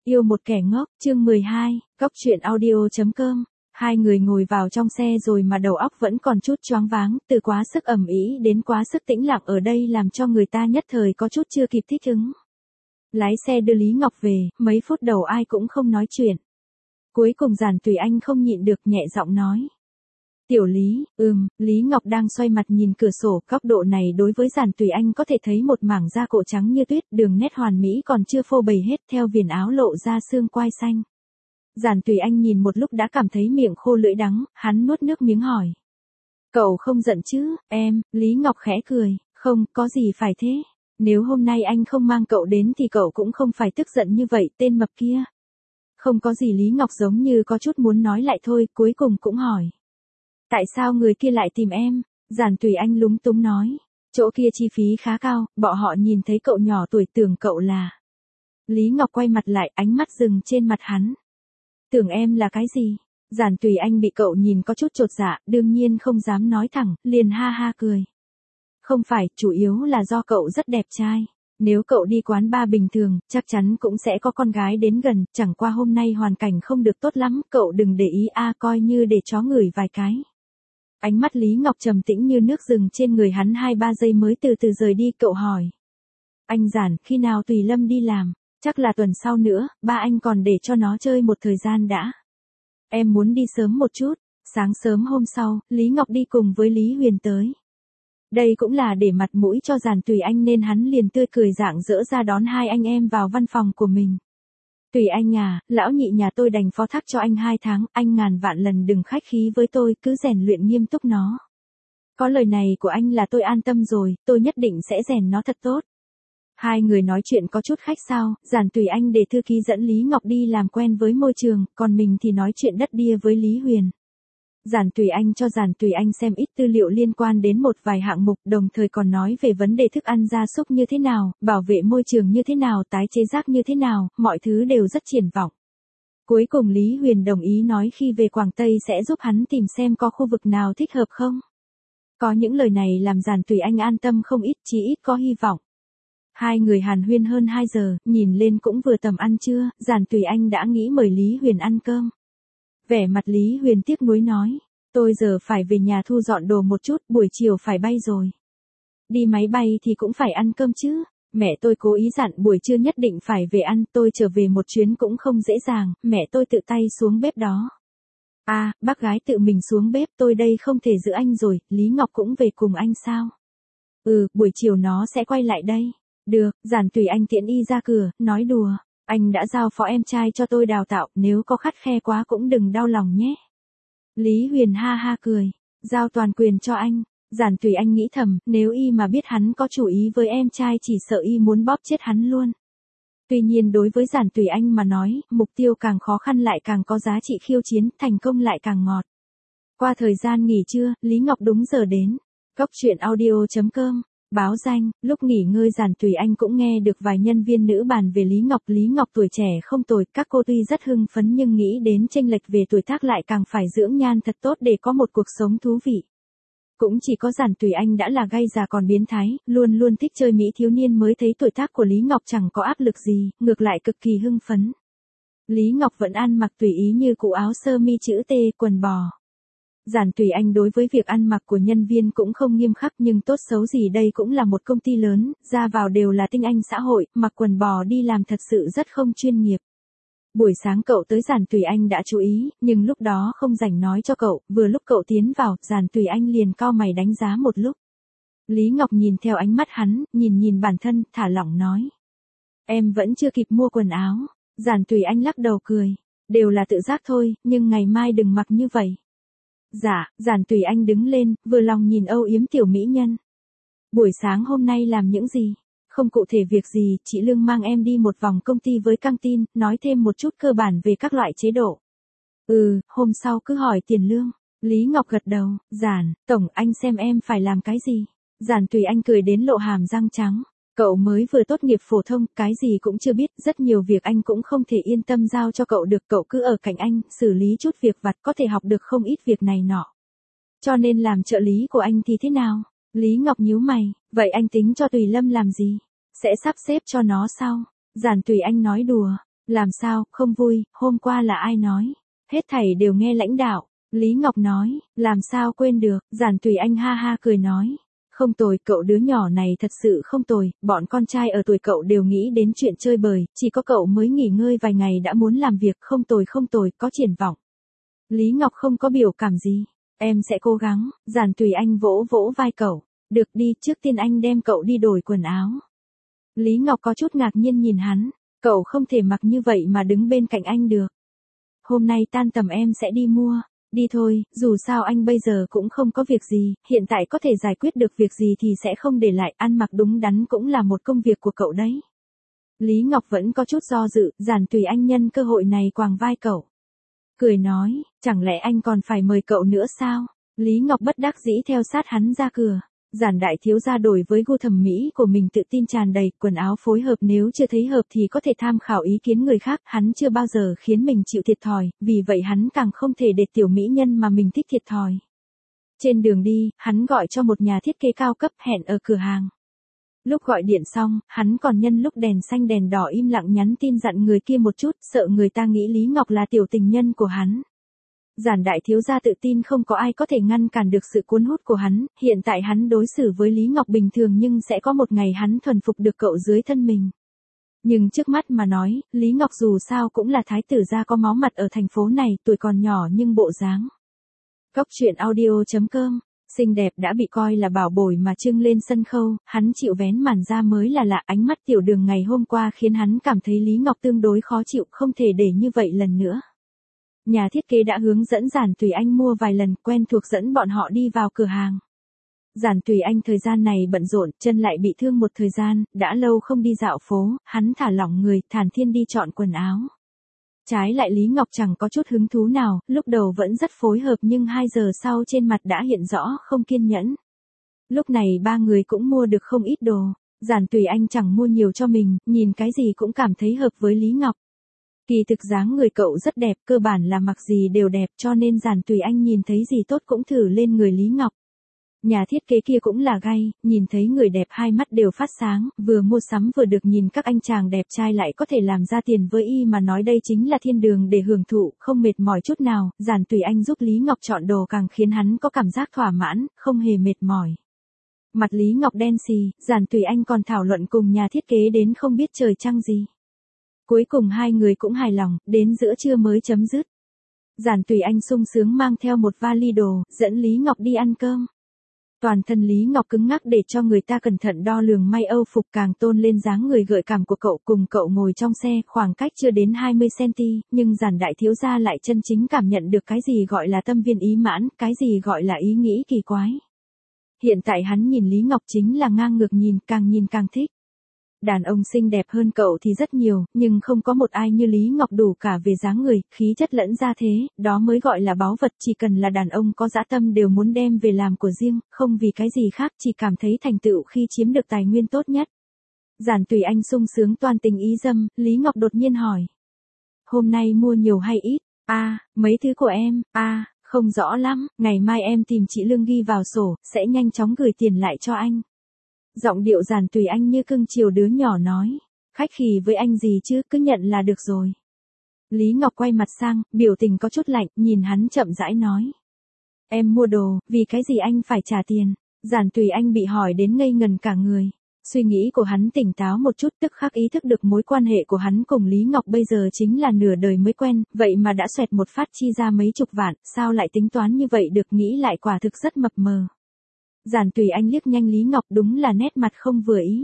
Yêu một kẻ ngốc, chương 12, Góc truyện audio.com. Hai người ngồi vào trong xe rồi mà đầu óc vẫn còn chút choáng váng, từ quá sức ầm ĩ đến quá sức tĩnh lặng ở đây làm cho người ta nhất thời có chút chưa kịp thích ứng. Lái xe đưa Lý Ngọc về, mấy phút đầu ai cũng không nói chuyện. Cuối cùng Giản Tùy Anh không nhịn được nhẹ giọng nói. Tiểu Lý, Lý Ngọc đang xoay mặt nhìn cửa sổ, góc độ này đối với Giản Tùy Anh có thể thấy một mảng da cổ trắng như tuyết, đường nét hoàn mỹ còn chưa phô bày hết, theo viền áo lộ ra xương quai xanh. Giản Tùy Anh nhìn một lúc đã cảm thấy miệng khô lưỡi đắng, hắn nuốt nước miếng hỏi. Cậu không giận chứ, em, Lý Ngọc khẽ cười, không, có gì phải thế. Nếu hôm nay anh không mang cậu đến thì cậu cũng không phải tức giận như vậy, tên mập kia. Không có gì, Lý Ngọc giống như có chút muốn nói lại thôi, cuối cùng cũng hỏi. Tại sao người kia lại tìm em? Giản Tùy Anh lúng túng nói. Chỗ kia chi phí khá cao, bọn họ nhìn thấy cậu nhỏ tuổi tưởng cậu là. Lý Ngọc quay mặt lại, ánh mắt dừng trên mặt hắn. Tưởng em là cái gì? Giản Tùy Anh bị cậu nhìn có chút chột dạ, đương nhiên không dám nói thẳng, liền ha ha cười. Không phải, chủ yếu là do cậu rất đẹp trai. Nếu cậu đi quán bar bình thường, chắc chắn cũng sẽ có con gái đến gần, chẳng qua hôm nay hoàn cảnh không được tốt lắm, cậu đừng để ý coi như để chó ngửi vài cái. Ánh mắt Lý Ngọc trầm tĩnh như nước rừng trên người hắn 2-3 giây mới từ từ rời đi, cậu hỏi. Anh Giản, khi nào Tùy Lâm đi làm? Chắc là tuần sau nữa, ba anh còn để cho nó chơi một thời gian đã. Em muốn đi sớm một chút. Sáng sớm hôm sau, Lý Ngọc đi cùng với Lý Huyền tới. Đây cũng là để mặt mũi cho Giản Tùy Anh nên hắn liền tươi cười rạng rỡ ra đón hai anh em vào văn phòng của mình. Tùy Anh à, lão nhị nhà tôi đành phó thác cho anh 2 tháng, anh ngàn vạn lần đừng khách khí với tôi, cứ rèn luyện nghiêm túc nó. Có lời này của anh là tôi an tâm rồi, tôi nhất định sẽ rèn nó thật tốt. Hai người nói chuyện có chút khách sáo, Giản Tùy Anh để thư ký dẫn Lý Ngọc đi làm quen với môi trường, còn mình thì nói chuyện đất đia với Lý Huyền. Giản Tùy Anh cho Giản Tùy Anh xem ít tư liệu liên quan đến một vài hạng mục, đồng thời còn nói về vấn đề thức ăn gia súc như thế nào, bảo vệ môi trường như thế nào, tái chế rác như thế nào, mọi thứ đều rất triển vọng. Cuối cùng Lý Huyền đồng ý nói khi về Quảng Tây sẽ giúp hắn tìm xem có khu vực nào thích hợp không. Có những lời này làm Giản Tùy Anh an tâm không ít, chí ít có hy vọng. Hai người hàn huyên hơn 2 giờ, nhìn lên cũng vừa tầm ăn trưa, Giản Tùy Anh đã nghĩ mời Lý Huyền ăn cơm. Vẻ mặt Lý Huyền tiếc nuối nói, tôi giờ phải về nhà thu dọn đồ một chút, buổi chiều phải bay rồi. Đi máy bay thì cũng phải ăn cơm chứ, mẹ tôi cố ý dặn buổi trưa nhất định phải về ăn, tôi trở về một chuyến cũng không dễ dàng, mẹ tôi tự tay xuống bếp đó. Bác gái tự mình xuống bếp, tôi đây không thể giữ anh rồi, Lý Ngọc cũng về cùng anh sao? Buổi chiều nó sẽ quay lại đây. Được, Giản Tùy Anh tiễn y ra cửa, nói đùa. Anh đã giao phó em trai cho tôi đào tạo, nếu có khắt khe quá cũng đừng đau lòng nhé. Lý Huyền ha ha cười, giao toàn quyền cho anh. Giản Tùy Anh nghĩ thầm, nếu y mà biết hắn có chủ ý với em trai chỉ sợ y muốn bóp chết hắn luôn. Tuy nhiên đối với Giản Tùy Anh mà nói, mục tiêu càng khó khăn lại càng có giá trị khiêu chiến, thành công lại càng ngọt. Qua thời gian nghỉ trưa, Lý Ngọc đúng giờ đến. Góc truyện audio.com. Báo danh, lúc nghỉ ngơi Giản Tùy Anh cũng nghe được vài nhân viên nữ bàn về Lý Ngọc. Lý Ngọc tuổi trẻ không tồi, các cô tuy rất hưng phấn nhưng nghĩ đến chênh lệch về tuổi tác lại càng phải dưỡng nhan thật tốt để có một cuộc sống thú vị. Cũng chỉ có Giản Tùy Anh đã là gay già còn biến thái, luôn luôn thích chơi mỹ thiếu niên mới thấy tuổi tác của Lý Ngọc chẳng có áp lực gì, ngược lại cực kỳ hưng phấn. Lý Ngọc vẫn ăn mặc tùy ý như cụ áo sơ mi chữ T, quần bò. Giản Tùy Anh đối với việc ăn mặc của nhân viên cũng không nghiêm khắc nhưng tốt xấu gì đây cũng là một công ty lớn, ra vào đều là tinh anh xã hội, mặc quần bò đi làm thật sự rất không chuyên nghiệp. Buổi sáng cậu tới Giản Tùy Anh đã chú ý, nhưng lúc đó không rảnh nói cho cậu, vừa lúc cậu tiến vào, Giản Tùy Anh liền cau mày đánh giá một lúc. Lý Ngọc nhìn theo ánh mắt hắn, nhìn bản thân, thả lỏng nói. Em vẫn chưa kịp mua quần áo. Giản Tùy Anh lắc đầu cười. Đều là tự giác thôi, nhưng ngày mai đừng mặc như vậy. Dạ, Giản Tùy Anh đứng lên, vừa lòng nhìn âu yếm tiểu mỹ nhân. Buổi sáng hôm nay làm những gì? Không cụ thể việc gì, chị Lương mang em đi một vòng công ty với căng tin, nói thêm một chút cơ bản về các loại chế độ. Hôm sau cứ hỏi tiền lương. Lý Ngọc gật đầu, Tổng, anh xem em phải làm cái gì? Giản Tùy Anh cười đến lộ hàm răng trắng. Cậu mới vừa tốt nghiệp phổ thông, cái gì cũng chưa biết, rất nhiều việc anh cũng không thể yên tâm giao cho cậu được, cậu cứ ở cạnh anh, xử lý chút việc vặt có thể học được không ít việc này nọ. Cho nên làm trợ lý của anh thì thế nào? Lý Ngọc nhíu mày, vậy anh tính cho Tùy Lâm làm gì? Sẽ sắp xếp cho nó sao? Giản Tùy Anh nói đùa, Làm sao, không vui, hôm qua là ai nói? Hết thảy đều nghe lãnh đạo. Lý Ngọc nói, làm sao quên được, Giản Tùy Anh ha ha cười nói. Không tồi, cậu đứa nhỏ này thật sự không tồi, bọn con trai ở tuổi cậu đều nghĩ đến chuyện chơi bời, chỉ có cậu mới nghỉ ngơi vài ngày đã muốn làm việc, không tồi, có triển vọng. Lý Ngọc không có biểu cảm gì. Em sẽ cố gắng, Giản Tùy Anh vỗ vỗ vai cậu. Được đi, trước tiên anh đem cậu đi đổi quần áo. Lý Ngọc có chút ngạc nhiên nhìn hắn, cậu không thể mặc như vậy mà đứng bên cạnh anh được. Hôm nay tan tầm em sẽ đi mua. Đi thôi, dù sao anh bây giờ cũng không có việc gì, hiện tại có thể giải quyết được việc gì thì sẽ không để lại, ăn mặc đúng đắn cũng là một công việc của cậu đấy. Lý Ngọc vẫn có chút do dự, Giản Tùy Anh nhân cơ hội này quàng vai cậu. Cười nói, chẳng lẽ anh còn phải mời cậu nữa sao? Lý Ngọc bất đắc dĩ theo sát hắn ra cửa. Giản đại thiếu gia đổi với gu thẩm mỹ của mình tự tin tràn đầy, quần áo phối hợp nếu chưa thấy hợp thì có thể tham khảo ý kiến người khác, hắn chưa bao giờ khiến mình chịu thiệt thòi, vì vậy hắn càng không thể để tiểu mỹ nhân mà mình thích thiệt thòi. Trên đường đi, hắn gọi cho một nhà thiết kế cao cấp hẹn ở cửa hàng. Lúc gọi điện xong, hắn còn nhân lúc đèn xanh đèn đỏ im lặng nhắn tin dặn người kia một chút, sợ người ta nghĩ Lý Ngọc là tiểu tình nhân của hắn. Giản đại thiếu gia tự tin không có ai có thể ngăn cản được sự cuốn hút của hắn, hiện tại hắn đối xử với Lý Ngọc bình thường nhưng sẽ có một ngày hắn thuần phục được cậu dưới thân mình. Nhưng trước mắt mà nói, Lý Ngọc dù sao cũng là thái tử gia có máu mặt ở thành phố này, tuổi còn nhỏ nhưng bộ dáng. Cóc truyện audio.com, xinh đẹp đã bị coi là bảo bối mà trưng lên sân khấu, hắn chịu vén màn ra mới là lạ, ánh mắt Tiểu Đường ngày hôm qua khiến hắn cảm thấy Lý Ngọc tương đối khó chịu, không thể để như vậy lần nữa. Nhà thiết kế đã hướng dẫn Giản Tùy Anh mua vài lần, quen thuộc dẫn bọn họ đi vào cửa hàng. Giản Tùy Anh thời gian này bận rộn, chân lại bị thương một thời gian, đã lâu không đi dạo phố, hắn thả lỏng người, thản thiên đi chọn quần áo. Trái lại Lý Ngọc chẳng có chút hứng thú nào, lúc đầu vẫn rất phối hợp nhưng 2 giờ sau trên mặt đã hiện rõ không kiên nhẫn. Lúc này ba người cũng mua được không ít đồ, Giản Tùy Anh chẳng mua nhiều cho mình, nhìn cái gì cũng cảm thấy hợp với Lý Ngọc. Kỳ thực dáng người cậu rất đẹp, cơ bản là mặc gì đều đẹp cho nên Giản Tùy Anh nhìn thấy gì tốt cũng thử lên người Lý Ngọc. Nhà thiết kế kia cũng là gay, nhìn thấy người đẹp hai mắt đều phát sáng, vừa mua sắm vừa được nhìn các anh chàng đẹp trai lại có thể làm ra tiền với y mà nói đây chính là thiên đường để hưởng thụ, không mệt mỏi chút nào, Giản Tùy Anh giúp Lý Ngọc chọn đồ càng khiến hắn có cảm giác thỏa mãn, không hề mệt mỏi. Mặt Lý Ngọc đen xì, Giản Tùy Anh còn thảo luận cùng nhà thiết kế đến không biết trời trăng gì. Cuối cùng hai người cũng hài lòng, đến giữa trưa mới chấm dứt. Giản Tùy Anh sung sướng mang theo một vali đồ, dẫn Lý Ngọc đi ăn cơm. Toàn thân Lý Ngọc cứng ngắc để cho người ta cẩn thận đo lường may Âu phục càng tôn lên dáng người gợi cảm của cậu, cùng cậu ngồi trong xe, khoảng cách chưa đến 20cm, nhưng Giản đại thiếu gia lại chân chính cảm nhận được cái gì gọi là tâm viên ý mãn, cái gì gọi là ý nghĩ kỳ quái. Hiện tại hắn nhìn Lý Ngọc chính là ngang ngược nhìn càng thích. Đàn ông xinh đẹp hơn cậu thì rất nhiều, nhưng không có một ai như Lý Ngọc đủ cả về dáng người, khí chất lẫn gia thế, đó mới gọi là báu vật, chỉ cần là đàn ông có dã tâm đều muốn đem về làm của riêng, không vì cái gì khác, chỉ cảm thấy thành tựu khi chiếm được tài nguyên tốt nhất. Giản Tùy Anh sung sướng toàn tình ý dâm, Lý Ngọc đột nhiên hỏi. Hôm nay mua nhiều hay ít? Mấy thứ của em, không rõ lắm, ngày mai em tìm chị Lương ghi vào sổ, sẽ nhanh chóng gửi tiền lại cho anh. Giọng điệu Giản Tùy Anh như cưng chiều đứa nhỏ nói. Khách khí với anh gì chứ, cứ nhận là được rồi. Lý Ngọc quay mặt sang, biểu tình có chút lạnh, nhìn hắn chậm rãi nói. Em mua đồ, vì cái gì anh phải trả tiền? Giản Tùy Anh bị hỏi đến ngây ngần cả người. Suy nghĩ của hắn tỉnh táo một chút, tức khắc ý thức được mối quan hệ của hắn cùng Lý Ngọc bây giờ chính là nửa đời mới quen, vậy mà đã xoẹt một phát chi ra mấy chục vạn, sao lại tính toán như vậy được, nghĩ lại quả thực rất mập mờ. Giản Tùy Anh liếc nhanh Lý Ngọc, đúng là nét mặt không vừa ý.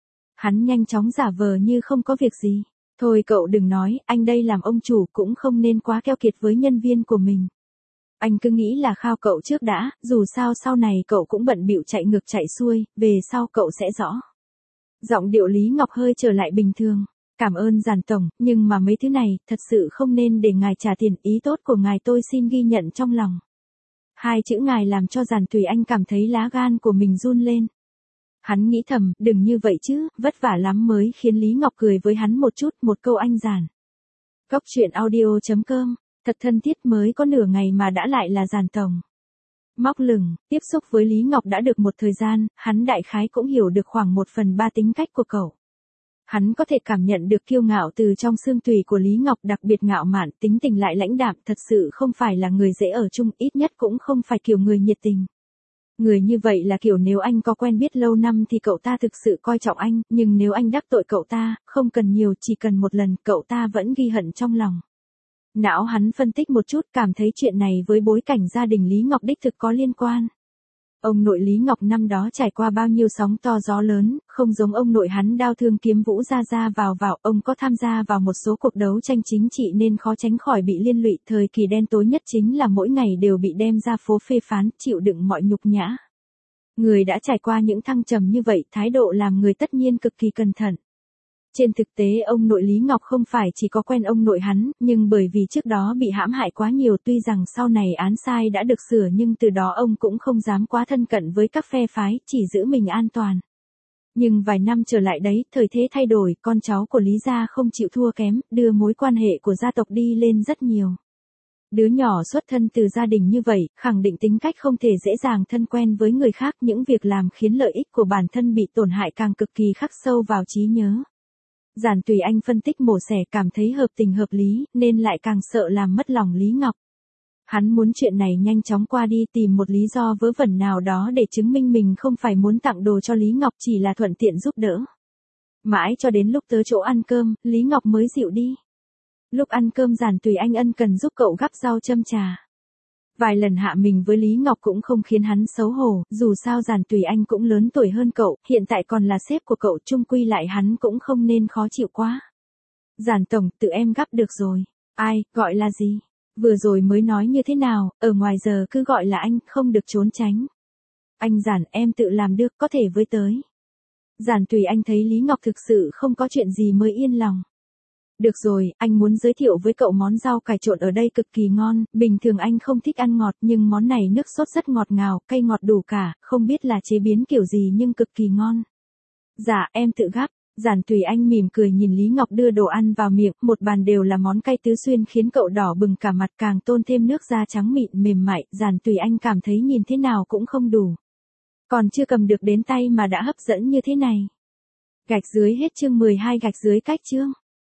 Hắn nhanh chóng giả vờ như không có việc gì. Thôi cậu đừng nói, anh đây làm ông chủ cũng không nên quá keo kiệt với nhân viên của mình. Anh cứ nghĩ là khao cậu trước đã, dù sao sau này cậu cũng bận bịu chạy ngược chạy xuôi, về sau cậu sẽ rõ. Giọng điệu Lý Ngọc hơi trở lại bình thường. Cảm ơn Giản tổng, nhưng mà mấy thứ này, thật sự không nên để ngài trả tiền, ý tốt của ngài tôi xin ghi nhận trong lòng. Hai chữ ngài làm cho Giản Tùy Anh cảm thấy lá gan của mình run lên. Hắn nghĩ thầm, đừng như vậy chứ, vất vả lắm mới khiến Lý Ngọc cười với hắn một chút, một câu anh Giản. Cóc truyện audio.com, thật thân thiết mới có nửa ngày mà đã lại là Giản tổng. Móc lửng, tiếp xúc với Lý Ngọc đã được một thời gian, hắn đại khái cũng hiểu được khoảng 1/3 tính cách của cậu. Hắn có thể cảm nhận được kiêu ngạo từ trong xương tủy của Lý Ngọc, đặc biệt ngạo mạn, tính tình lại lãnh đạm, thật sự không phải là người dễ ở chung, ít nhất cũng không phải kiểu người nhiệt tình. Người như vậy là kiểu nếu anh có quen biết lâu năm thì cậu ta thực sự coi trọng anh, nhưng nếu anh đắc tội cậu ta, không cần nhiều, chỉ cần một lần, cậu ta vẫn ghi hận trong lòng. Não hắn phân tích một chút, cảm thấy chuyện này với bối cảnh gia đình Lý Ngọc đích thực có liên quan. Ông nội Lý Ngọc năm đó trải qua bao nhiêu sóng to gió lớn, không giống ông nội hắn đao thương kiếm vũ ra vào, ông có tham gia vào một số cuộc đấu tranh chính trị nên khó tránh khỏi bị liên lụy, thời kỳ đen tối nhất chính là mỗi ngày đều bị đem ra phố phê phán, chịu đựng mọi nhục nhã. Người đã trải qua những thăng trầm như vậy, thái độ làm người tất nhiên cực kỳ cẩn thận. Trên thực tế ông nội Lý Ngọc không phải chỉ có quen ông nội hắn, nhưng bởi vì trước đó bị hãm hại quá nhiều, tuy rằng sau này án sai đã được sửa nhưng từ đó ông cũng không dám quá thân cận với các phe phái, chỉ giữ mình an toàn. Nhưng vài năm trở lại đấy, thời thế thay đổi, con cháu của Lý gia không chịu thua kém, đưa mối quan hệ của gia tộc đi lên rất nhiều. Đứa nhỏ xuất thân từ gia đình như vậy, khẳng định tính cách không thể dễ dàng thân quen với người khác, những việc làm khiến lợi ích của bản thân bị tổn hại càng cực kỳ khắc sâu vào trí nhớ. Giản Tùy Anh phân tích mổ xẻ, cảm thấy hợp tình hợp lý, nên lại càng sợ làm mất lòng Lý Ngọc. Hắn muốn chuyện này nhanh chóng qua đi, tìm một lý do vớ vẩn nào đó để chứng minh mình không phải muốn tặng đồ cho Lý Ngọc, chỉ là thuận tiện giúp đỡ. Mãi cho đến lúc tới chỗ ăn cơm, Lý Ngọc mới dịu đi. Lúc ăn cơm Giản Tùy Anh ân cần giúp cậu gắp rau châm trà. Vài lần hạ mình với Lý Ngọc cũng không khiến hắn xấu hổ, dù sao Giản Tùy Anh cũng lớn tuổi hơn cậu, hiện tại còn là sếp của cậu, chung quy lại hắn cũng không nên khó chịu quá. Giản tổng, tự em gắp được rồi. Ai, gọi là gì? Vừa rồi mới nói như thế nào, ở ngoài giờ cứ gọi là anh, không được trốn tránh. Anh Giản, em tự làm được, có thể với tới. Giản Tùy Anh thấy Lý Ngọc thực sự không có chuyện gì mới yên lòng. Được rồi, anh muốn giới thiệu với cậu món rau cải trộn ở đây cực kỳ ngon, bình thường anh không thích ăn ngọt nhưng món này nước sốt rất ngọt ngào, cay ngọt đủ cả, không biết là chế biến kiểu gì nhưng cực kỳ ngon. Dạ, em tự gắp. Giản Tùy Anh mỉm cười nhìn Lý Ngọc đưa đồ ăn vào miệng, một bàn đều là món cay tứ xuyên khiến cậu đỏ bừng cả mặt, càng tôn thêm nước da trắng mịn mềm mại, Giản Tùy Anh cảm thấy nhìn thế nào cũng không đủ. Còn chưa cầm được đến tay mà đã hấp dẫn như thế này. Gạch dưới hết chương 12 gạch dưới cách chương.